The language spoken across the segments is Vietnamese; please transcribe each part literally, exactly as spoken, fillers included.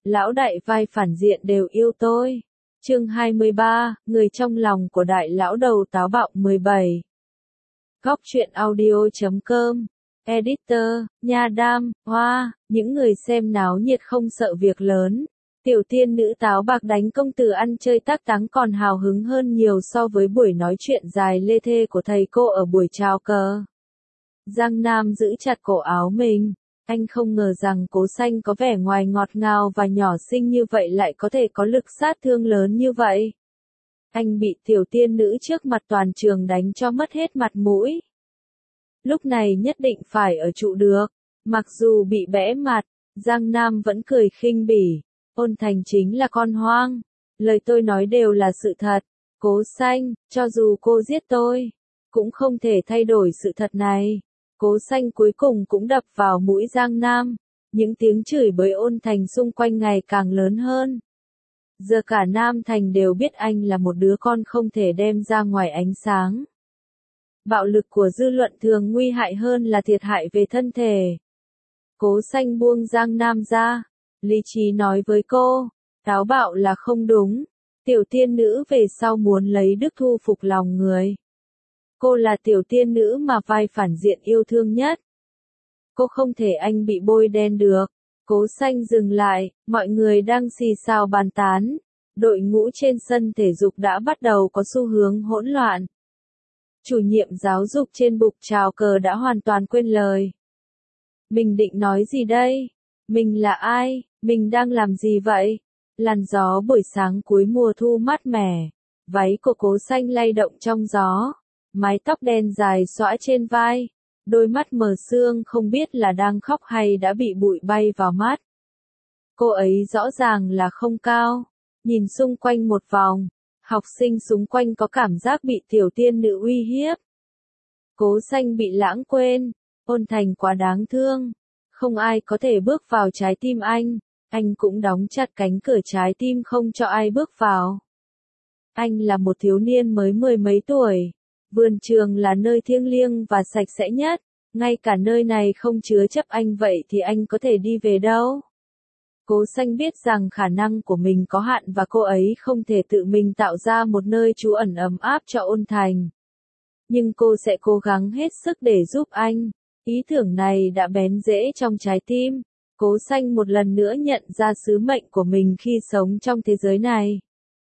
Lão đại vai phản diện đều yêu tôi. Chương hai mươi ba, người trong lòng của đại lão đầu táo bạo mười bảy. Góc truyện audio chấm com. Editor, Nha Đam, Hoa, những người xem náo nhiệt không sợ việc lớn. Tiểu tiên nữ táo bạc đánh công tử ăn chơi tác táng còn hào hứng hơn nhiều so với buổi nói chuyện dài lê thê của thầy cô ở buổi chào cờ. Giang Nam giữ chặt cổ áo mình. Anh không ngờ rằng Cố Xanh có vẻ ngoài ngọt ngào và nhỏ xinh như vậy lại có thể có lực sát thương lớn như vậy. Anh bị tiểu tiên nữ trước mặt toàn trường đánh cho mất hết mặt mũi. Lúc này nhất định phải ở trụ được. Mặc dù bị bẽ mặt, Giang Nam vẫn cười khinh bỉ. Ôn Thành chính là con hoang. Lời tôi nói đều là sự thật. Cố Xanh, cho dù cô giết tôi, cũng không thể thay đổi sự thật này. Cố Xanh cuối cùng cũng đập vào mũi Giang Nam. Những tiếng chửi bới Ôn Thành xung quanh ngày càng lớn hơn. Giờ cả Nam Thành đều biết anh là một đứa con không thể đem ra ngoài ánh sáng. Bạo lực của dư luận thường nguy hại hơn là thiệt hại về thân thể. Cố Xanh buông Giang Nam ra. Lý trí nói với cô, táo bạo là không đúng. Tiểu tiên nữ về sau muốn lấy đức thu phục lòng người. Cô là tiểu tiên nữ mà vai phản diện yêu thương nhất. Cô không thể anh bị bôi đen được. Cố Xanh dừng lại, mọi người đang xì xào bàn tán. Đội ngũ trên sân thể dục đã bắt đầu có xu hướng hỗn loạn. Chủ nhiệm giáo dục trên bục chào cờ đã hoàn toàn quên lời. Mình định nói gì đây? Mình là ai? Mình đang làm gì vậy? Làn gió buổi sáng cuối mùa thu mát mẻ. Váy của Cố Xanh lay động trong gió. Mái tóc đen dài xõa trên vai. Đôi mắt mờ sương không biết là đang khóc hay đã bị bụi bay vào mắt. Cô ấy rõ ràng là không cao. Nhìn xung quanh một vòng. Học sinh xung quanh có cảm giác bị tiểu tiên nữ uy hiếp. Cố Xanh bị lãng quên. Ôn Thành quá đáng thương. Không ai có thể bước vào trái tim anh. Anh cũng đóng chặt cánh cửa trái tim không cho ai bước vào. Anh là một thiếu niên mới mười mấy tuổi. Vườn trường là nơi thiêng liêng và sạch sẽ nhất. Ngay cả nơi này không chứa chấp anh vậy thì anh có thể đi về đâu? Cố Xanh biết rằng khả năng của mình có hạn và cô ấy không thể tự mình tạo ra một nơi trú ẩn ấm áp cho Ôn Thành. Nhưng cô sẽ cố gắng hết sức để giúp anh. Ý tưởng này đã bén rễ trong trái tim. Cố Xanh một lần nữa nhận ra sứ mệnh của mình khi sống trong thế giới này.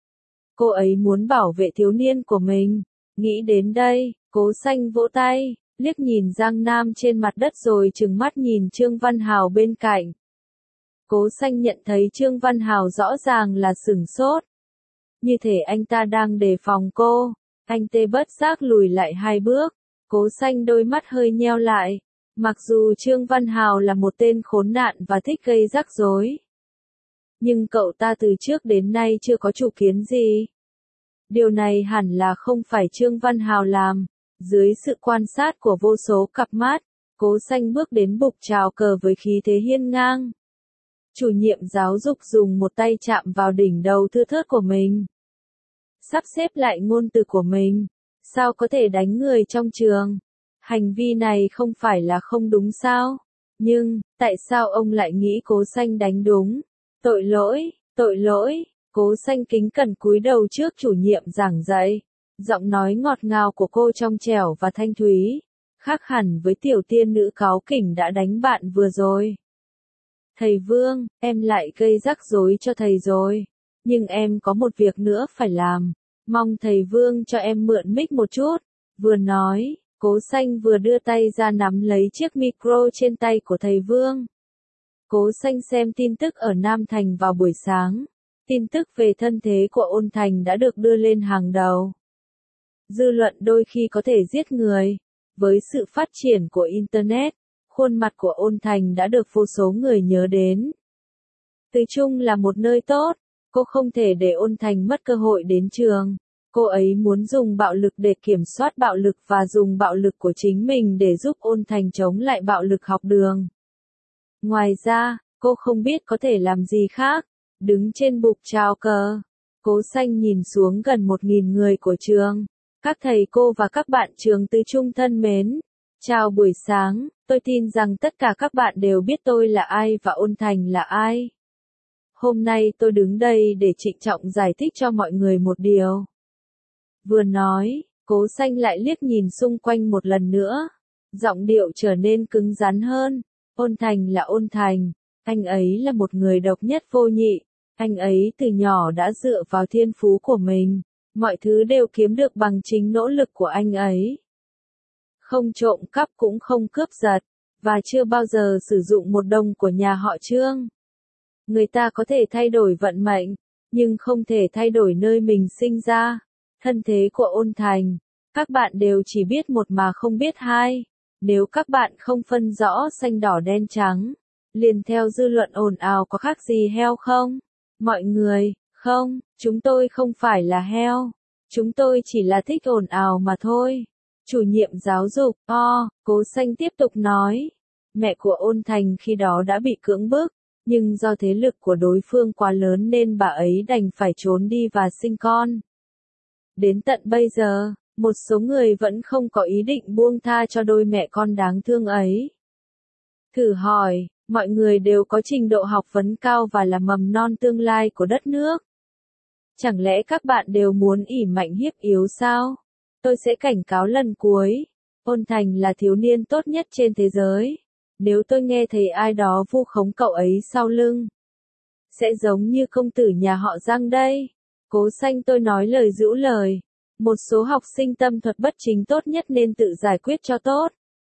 Cô ấy muốn bảo vệ thiếu niên của mình. Nghĩ đến đây, Cố Xanh vỗ tay, liếc nhìn Giang Nam trên mặt đất rồi trừng mắt nhìn Trương Văn Hào bên cạnh. Cố Xanh nhận thấy Trương Văn Hào rõ ràng là sửng sốt. Như thể anh ta đang đề phòng cô. Anh tê bất giác lùi lại hai bước. Cố Xanh đôi mắt hơi nheo lại. Mặc dù Trương Văn Hào là một tên khốn nạn và thích gây rắc rối. Nhưng cậu ta từ trước đến nay chưa có chủ kiến gì. Điều này hẳn là không phải Trương Văn Hào làm. Dưới sự quan sát của vô số cặp mắt, Cố Xanh bước đến bục chào cờ với khí thế hiên ngang. Chủ nhiệm giáo dục dùng một tay chạm vào đỉnh đầu thưa thớt của mình. Sắp xếp lại ngôn từ của mình. Sao có thể đánh người trong trường? Hành vi này không phải là không đúng sao? Nhưng, tại sao ông lại nghĩ Cố Xanh đánh đúng? Tội lỗi, tội lỗi. Cố Xanh kính cẩn cúi đầu trước chủ nhiệm giảng dạy. Giọng nói ngọt ngào của cô trong trẻo và thanh thúy. Khác hẳn với tiểu tiên nữ cáu kỉnh đã đánh bạn vừa rồi. Thầy Vương, em lại gây rắc rối cho thầy rồi. Nhưng em có một việc nữa phải làm. Mong thầy Vương cho em mượn mic một chút. Vừa nói, Cố Xanh vừa đưa tay ra nắm lấy chiếc micro trên tay của thầy Vương. Cố Xanh xem tin tức ở Nam Thành vào buổi sáng. Tin tức về thân thế của Ôn Thành đã được đưa lên hàng đầu. Dư luận đôi khi có thể giết người. Với sự phát triển của Internet, khuôn mặt của Ôn Thành đã được vô số người nhớ đến. Từ chung là một nơi tốt, cô không thể để Ôn Thành mất cơ hội đến trường. Cô ấy muốn dùng bạo lực để kiểm soát bạo lực và dùng bạo lực của chính mình để giúp Ôn Thành chống lại bạo lực học đường. Ngoài ra, cô không biết có thể làm gì khác. Đứng trên bục chào cờ, Cố Xanh nhìn xuống gần một nghìn người của trường. Các thầy cô và các bạn trường tư trung thân mến. Chào buổi sáng, tôi tin rằng tất cả các bạn đều biết tôi là ai và Ôn Thành là ai. Hôm nay tôi đứng đây để trịnh trọng giải thích cho mọi người một điều. Vừa nói, Cố Xanh lại liếc nhìn xung quanh một lần nữa. Giọng điệu trở nên cứng rắn hơn. Ôn Thành là Ôn Thành. Anh ấy là một người độc nhất vô nhị. Anh ấy từ nhỏ đã dựa vào thiên phú của mình. Mọi thứ đều kiếm được bằng chính nỗ lực của anh ấy. Không trộm cắp cũng không cướp giật. Và chưa bao giờ sử dụng một đồng của nhà họ Trương. Người ta có thể thay đổi vận mệnh, nhưng không thể thay đổi nơi mình sinh ra. Thân thế của Ôn Thành, các bạn đều chỉ biết một mà không biết hai. Nếu các bạn không phân rõ xanh đỏ đen trắng, liền theo dư luận ồn ào có khác gì heo không? Mọi người, không, chúng tôi không phải là heo. Chúng tôi chỉ là thích ồn ào mà thôi. Chủ nhiệm giáo dục, o, Cố Xanh tiếp tục nói. Mẹ của Ôn Thành khi đó đã bị cưỡng bức, nhưng do thế lực của đối phương quá lớn nên bà ấy đành phải trốn đi và sinh con. Đến tận bây giờ, một số người vẫn không có ý định buông tha cho đôi mẹ con đáng thương ấy. Thử hỏi, mọi người đều có trình độ học vấn cao và là mầm non tương lai của đất nước. Chẳng lẽ các bạn đều muốn ỷ mạnh hiếp yếu sao? Tôi sẽ cảnh cáo lần cuối. Ôn Thành là thiếu niên tốt nhất trên thế giới. Nếu tôi nghe thấy ai đó vu khống cậu ấy sau lưng, sẽ giống như công tử nhà họ Giang đây. Cố Xanh tôi nói lời giữ lời. Một số học sinh tâm thuật bất chính tốt nhất nên tự giải quyết cho tốt.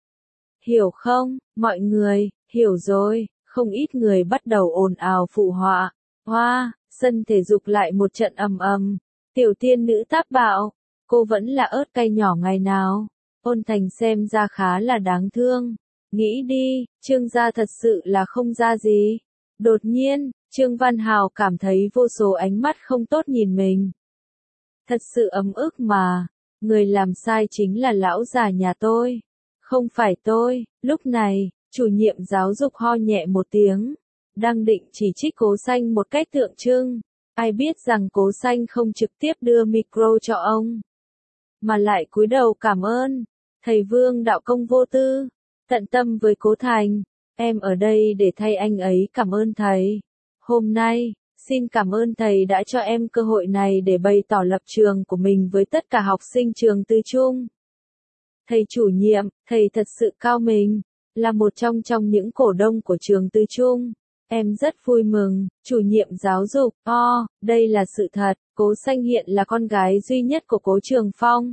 Hiểu không, mọi người, hiểu rồi. Không ít người bắt đầu ồn ào phụ họa. Hoa, sân thể dục lại một trận ầm ầm. Tiểu tiên nữ táp bạo. Cô vẫn là ớt cay nhỏ ngày nào. Ôn Thành xem ra khá là đáng thương. Nghĩ đi, Trương gia thật sự là không ra gì. Đột nhiên, Trương Văn Hào cảm thấy vô số ánh mắt không tốt nhìn mình. Thật sự ấm ức mà. Người làm sai chính là lão già nhà tôi. Không phải tôi. Lúc này, chủ nhiệm giáo dục ho nhẹ một tiếng. Đang định chỉ trích Cố Xanh một cách tượng trưng. Ai biết rằng Cố Xanh không trực tiếp đưa micro cho ông, mà lại cúi đầu cảm ơn. Thầy Vương đạo công vô tư, tận tâm với Cố Thành. Em ở đây để thay anh ấy cảm ơn thầy. Hôm nay, xin cảm ơn thầy đã cho em cơ hội này để bày tỏ lập trường của mình với tất cả học sinh trường Tư Trung. Thầy chủ nhiệm, thầy thật sự cao mình, là một trong trong những cổ đông của trường Tư Trung. Em rất vui mừng, chủ nhiệm giáo dục, o, oh, đây là sự thật, Cố Xanh hiện là con gái duy nhất của Cố Trường Phong.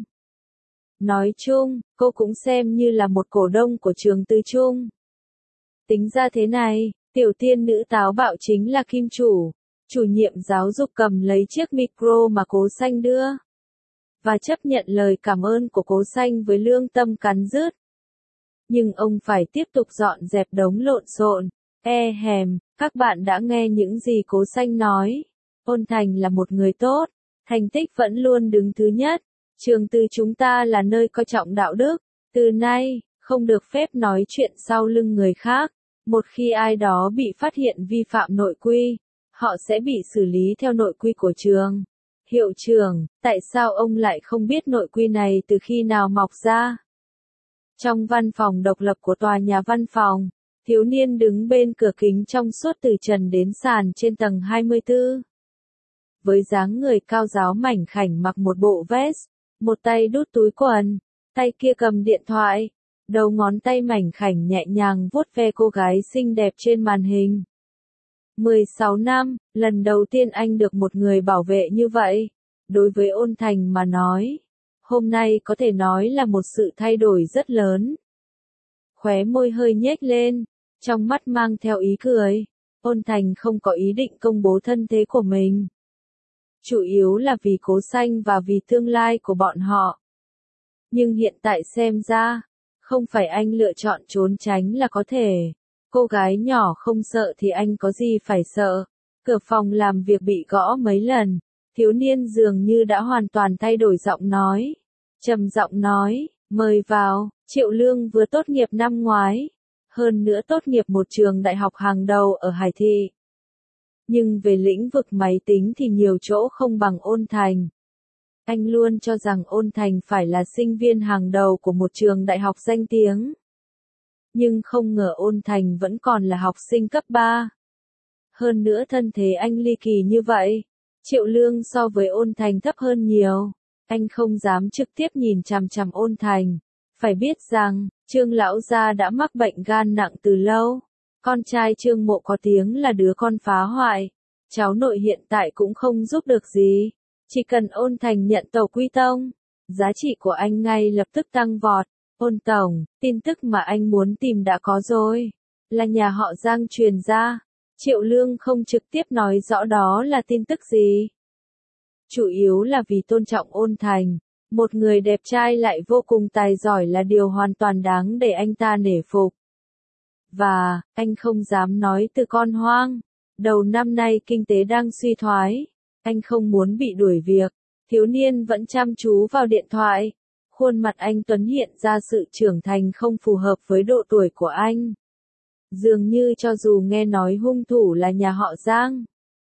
Nói chung, cô cũng xem như là một cổ đông của trường Tư Trung. Tính ra thế này, tiểu tiên nữ táo bạo chính là kim chủ. Chủ nhiệm giáo dục cầm lấy chiếc micro mà Cố Xanh đưa, và chấp nhận lời cảm ơn của Cố Xanh với lương tâm cắn rứt. Nhưng ông phải tiếp tục dọn dẹp đống lộn xộn. E hèm, các bạn đã nghe những gì Cố Xanh nói. Ôn Thành là một người tốt, thành tích vẫn luôn đứng thứ nhất. Trường Tư chúng ta là nơi coi trọng đạo đức. Từ nay, không được phép nói chuyện sau lưng người khác. Một khi ai đó bị phát hiện vi phạm nội quy, họ sẽ bị xử lý theo nội quy của trường. Hiệu trưởng, tại sao ông lại không biết nội quy này từ khi nào mọc ra? Trong văn phòng độc lập của tòa nhà văn phòng, thiếu niên đứng bên cửa kính trong suốt từ trần đến sàn trên tầng hai mươi tư. Với dáng người cao ráo mảnh khảnh mặc một bộ vest, một tay đút túi quần, tay kia cầm điện thoại, đầu ngón tay mảnh khảnh nhẹ nhàng vuốt ve cô gái xinh đẹp trên màn hình. mười sáu năm, lần đầu tiên anh được một người bảo vệ như vậy. Đối với Ôn Thành mà nói, hôm nay có thể nói là một sự thay đổi rất lớn. Khóe môi hơi nhếch lên, trong mắt mang theo ý cười. Ôn Thành không có ý định công bố thân thế của mình. Chủ yếu là vì Cố Xanh và vì tương lai của bọn họ. Nhưng hiện tại xem ra, không phải anh lựa chọn trốn tránh là có thể. Cô gái nhỏ không sợ thì anh có gì phải sợ. Cửa phòng làm việc bị gõ mấy lần. Thiếu niên dường như đã hoàn toàn thay đổi giọng nói. Trầm giọng nói, mời vào, Triệu Lương vừa tốt nghiệp năm ngoái. Hơn nữa tốt nghiệp một trường đại học hàng đầu ở Hải Thị. Nhưng về lĩnh vực máy tính thì nhiều chỗ không bằng Ôn Thành. Anh luôn cho rằng Ôn Thành phải là sinh viên hàng đầu của một trường đại học danh tiếng. Nhưng không ngờ Ôn Thành vẫn còn là học sinh cấp ba. Hơn nữa thân thế anh ly kỳ như vậy. Triệu Lương so với Ôn Thành thấp hơn nhiều. Anh không dám trực tiếp nhìn chằm chằm Ôn Thành. Phải biết rằng, Trương lão gia đã mắc bệnh gan nặng từ lâu. Con trai Trương Mộ có tiếng là đứa con phá hoại. Cháu nội hiện tại cũng không giúp được gì. Chỉ cần Ôn Thành nhận tàu quy tông, giá trị của anh ngay lập tức tăng vọt. Ôn tổng, tin tức mà anh muốn tìm đã có rồi. Là nhà họ Giang truyền ra. Triệu Lương không trực tiếp nói rõ đó là tin tức gì. Chủ yếu là vì tôn trọng Ôn Thành. Một người đẹp trai lại vô cùng tài giỏi là điều hoàn toàn đáng để anh ta nể phục. Và, anh không dám nói từ con hoang. Đầu năm nay kinh tế đang suy thoái. Anh không muốn bị đuổi việc. Thiếu niên vẫn chăm chú vào điện thoại. Khuôn mặt anh Tuấn hiện ra sự trưởng thành không phù hợp với độ tuổi của anh. Dường như cho dù nghe nói hung thủ là nhà họ Giang,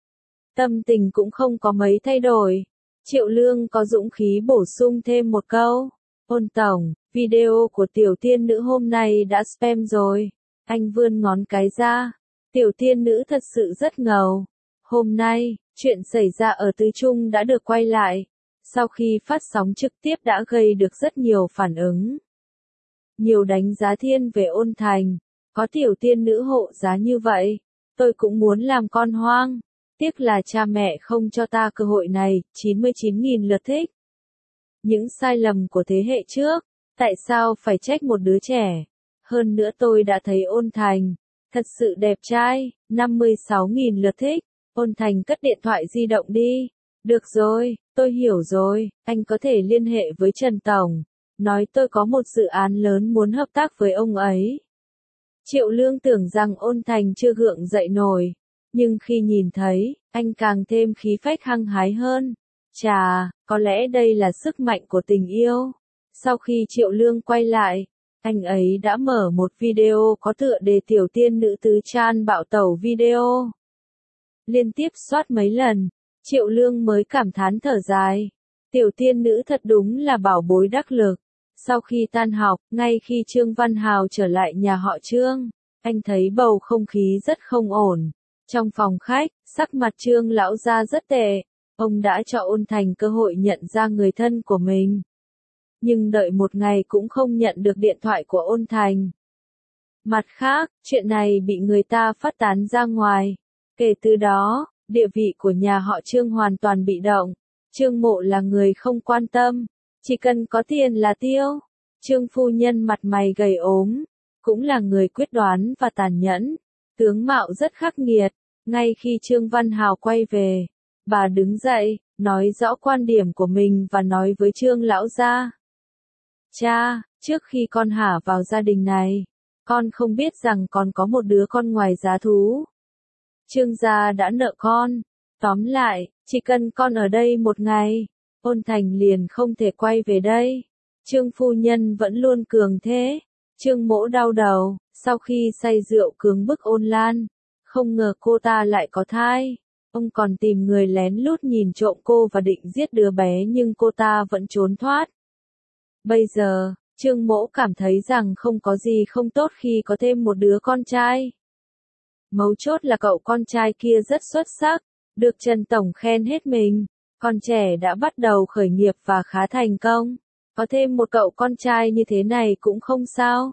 tâm tình cũng không có mấy thay đổi. Triệu Lương có dũng khí bổ sung thêm một câu. Ôn tổng, video của tiểu tiên nữ hôm nay đã spam rồi. Anh vươn ngón cái ra. Tiểu tiên nữ thật sự rất ngầu. Hôm nay, chuyện xảy ra ở Tứ Trung đã được quay lại. Sau khi phát sóng trực tiếp đã gây được rất nhiều phản ứng. Nhiều đánh giá thiên về Ôn Thành. Có tiểu tiên nữ hộ giá như vậy. Tôi cũng muốn làm con hoang. Tiếc là cha mẹ không cho ta cơ hội này. chín mươi chín nghìn lượt thích. Những sai lầm của thế hệ trước. Tại sao phải trách một đứa trẻ? Hơn nữa tôi đã thấy Ôn Thành. Thật sự đẹp trai. năm mươi sáu nghìn lượt thích. Ôn Thành cất điện thoại di động đi. Được rồi, tôi hiểu rồi. Anh có thể liên hệ với Trần Tổng. Nói tôi có một dự án lớn muốn hợp tác với ông ấy. Triệu Lương tưởng rằng Ôn Thành chưa gượng dậy nổi. Nhưng khi nhìn thấy, anh càng thêm khí phách hăng hái hơn. Chà, có lẽ đây là sức mạnh của tình yêu. Sau khi Triệu Lương quay lại, anh ấy đã mở một video có tựa đề tiểu tiên nữ tứ chan bạo tẩu video. Liên tiếp soát mấy lần, Triệu Lương mới cảm thán thở dài. Tiểu tiên nữ thật đúng là bảo bối đắc lực. Sau khi tan học, ngay khi Trương Văn Hào trở lại nhà họ Trương, anh thấy bầu không khí rất không ổn. Trong phòng khách, sắc mặt Trương lão gia rất tệ. Ông đã cho Ôn Thành cơ hội nhận ra người thân của mình. Nhưng đợi một ngày cũng không nhận được điện thoại của Ôn Thành. Mặt khác, chuyện này bị người ta phát tán ra ngoài. Kể từ đó, địa vị của nhà họ Trương hoàn toàn bị động. Trương Mộ là người không quan tâm. Chỉ cần có tiền là tiêu. Trương phu nhân mặt mày gầy ốm. Cũng là người quyết đoán và tàn nhẫn. Tướng mạo rất khắc nghiệt. Ngay khi Trương Văn Hào quay về, bà đứng dậy, nói rõ quan điểm của mình và nói với Trương lão gia. Cha, trước khi con hả vào gia đình này, con không biết rằng còn có một đứa con ngoài giá thú. Trương gia đã nợ con. Tóm lại, chỉ cần con ở đây một ngày, Ôn Thành liền không thể quay về đây. Trương phu nhân vẫn luôn cường thế. Trương Mỗ đau đầu, sau khi say rượu cưỡng bức Ôn Lan, không ngờ cô ta lại có thai. Ông còn tìm người lén lút nhìn trộm cô và định giết đứa bé nhưng cô ta vẫn trốn thoát. Bây giờ, Trương Mỗ cảm thấy rằng không có gì không tốt khi có thêm một đứa con trai. Mấu chốt là cậu con trai kia rất xuất sắc, được Trần Tổng khen hết mình. Con trẻ đã bắt đầu khởi nghiệp và khá thành công. Có thêm một cậu con trai như thế này cũng không sao.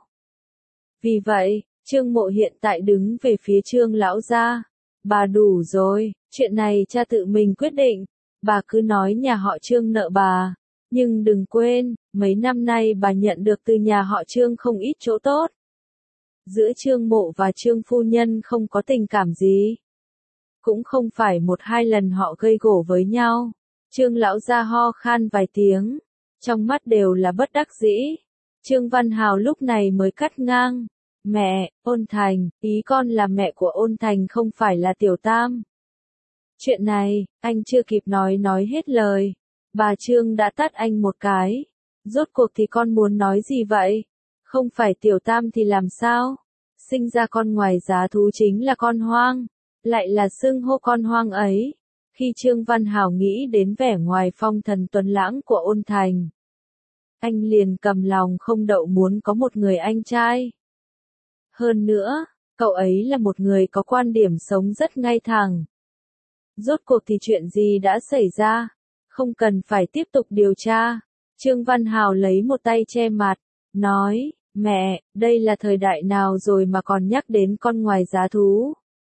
Vì vậy, Trương Mộ hiện tại đứng về phía Trương lão gia. Bà đủ rồi, chuyện này cha tự mình quyết định. Bà cứ nói nhà họ Trương nợ bà. Nhưng đừng quên, mấy năm nay bà nhận được từ nhà họ Trương không ít chỗ tốt. Giữa Trương Mộ và Trương phu nhân không có tình cảm gì. Cũng không phải một hai lần họ gây gổ với nhau. Trương lão gia ho khan vài tiếng. Trong mắt đều là bất đắc dĩ. Trương Văn Hào lúc này mới cắt ngang. Mẹ, Ôn Thành, ý con là mẹ của Ôn Thành không phải là Tiểu Tam. Chuyện này, anh chưa kịp nói nói hết lời. Bà Trương đã tát anh một cái. Rốt cuộc thì con muốn nói gì vậy? Không phải Tiểu Tam thì làm sao? Sinh ra con ngoài giá thú chính là con hoang. Lại là xưng hô con hoang ấy. Khi Trương Văn Hào nghĩ đến vẻ ngoài phong thần tuấn lãng của Ôn Thành, anh liền cầm lòng không đậu muốn có một người anh trai. Hơn nữa, Cậu ấy là một người có quan điểm sống rất ngay thẳng. Rốt cuộc thì chuyện gì đã xảy ra? Không cần phải tiếp tục điều tra. Trương Văn Hào lấy một tay che mặt, nói, mẹ, đây là thời đại nào rồi mà còn nhắc đến con ngoài giá thú.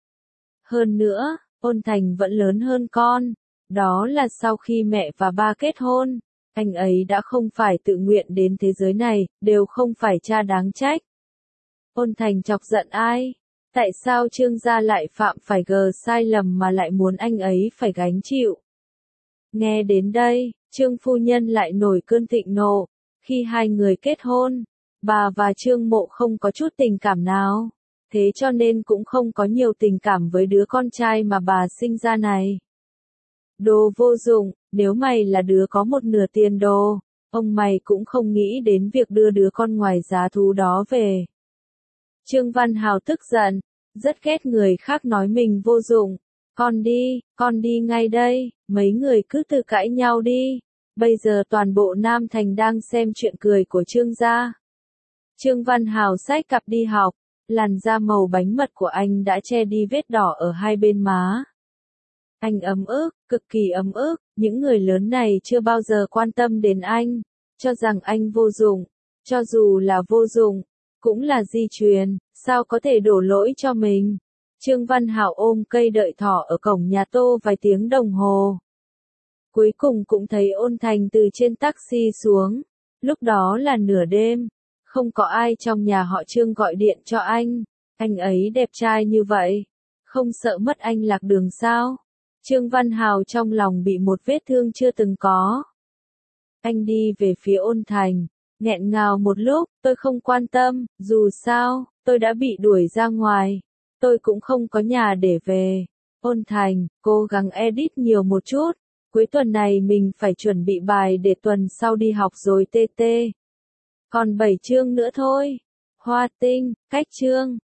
Hơn nữa, Ôn Thành vẫn lớn hơn con. Đó là sau khi mẹ và ba kết hôn, anh ấy đã không phải tự nguyện đến thế giới này, đều không phải cha đáng trách. Ôn Thành chọc giận ai? Tại sao Trương gia lại phạm phải gờ sai lầm mà lại muốn anh ấy phải gánh chịu? Nghe đến đây, Trương phu nhân lại nổi cơn thịnh nộ. Khi hai người kết hôn, bà và Trương Mộ không có chút tình cảm nào. Thế cho nên cũng không có nhiều tình cảm với đứa con trai mà bà sinh ra này. Đồ vô dụng, nếu mày là đứa có một nửa tiền đồ, ông mày cũng không nghĩ đến việc đưa đứa con ngoài giá thú đó về. Trương Văn Hào tức giận, rất ghét người khác nói mình vô dụng. Con đi, con đi ngay đây, mấy người cứ tự cãi nhau đi. Bây giờ toàn bộ Nam Thành đang xem chuyện cười của Trương gia. Trương Văn Hào xách cặp đi học, làn da màu bánh mật của anh đã che đi vết đỏ ở hai bên má. Anh ấm ức, cực kỳ ấm ức, những người lớn này chưa bao giờ quan tâm đến anh, cho rằng anh vô dụng, cho dù là vô dụng, cũng là di truyền, sao có thể đổ lỗi cho mình. Trương Văn Hạo ôm cây đợi thỏ ở cổng nhà Tô vài tiếng đồng hồ. Cuối cùng cũng thấy Ôn Thành từ trên taxi xuống, lúc đó là nửa đêm, không có ai trong nhà họ Trương gọi điện cho anh, anh ấy đẹp trai như vậy, không sợ mất anh lạc đường sao? Trương Văn Hào trong lòng bị một vết thương chưa từng có. Anh đi về phía Ôn Thành, nghẹn ngào một lúc, tôi không quan tâm, dù sao, tôi đã bị đuổi ra ngoài, tôi cũng không có nhà để về. Ôn Thành, cố gắng edit nhiều một chút, cuối tuần này mình phải chuẩn bị bài để tuần sau đi học rồi tê tê. Còn bảy chương nữa thôi. Hoa Tinh, cách chương.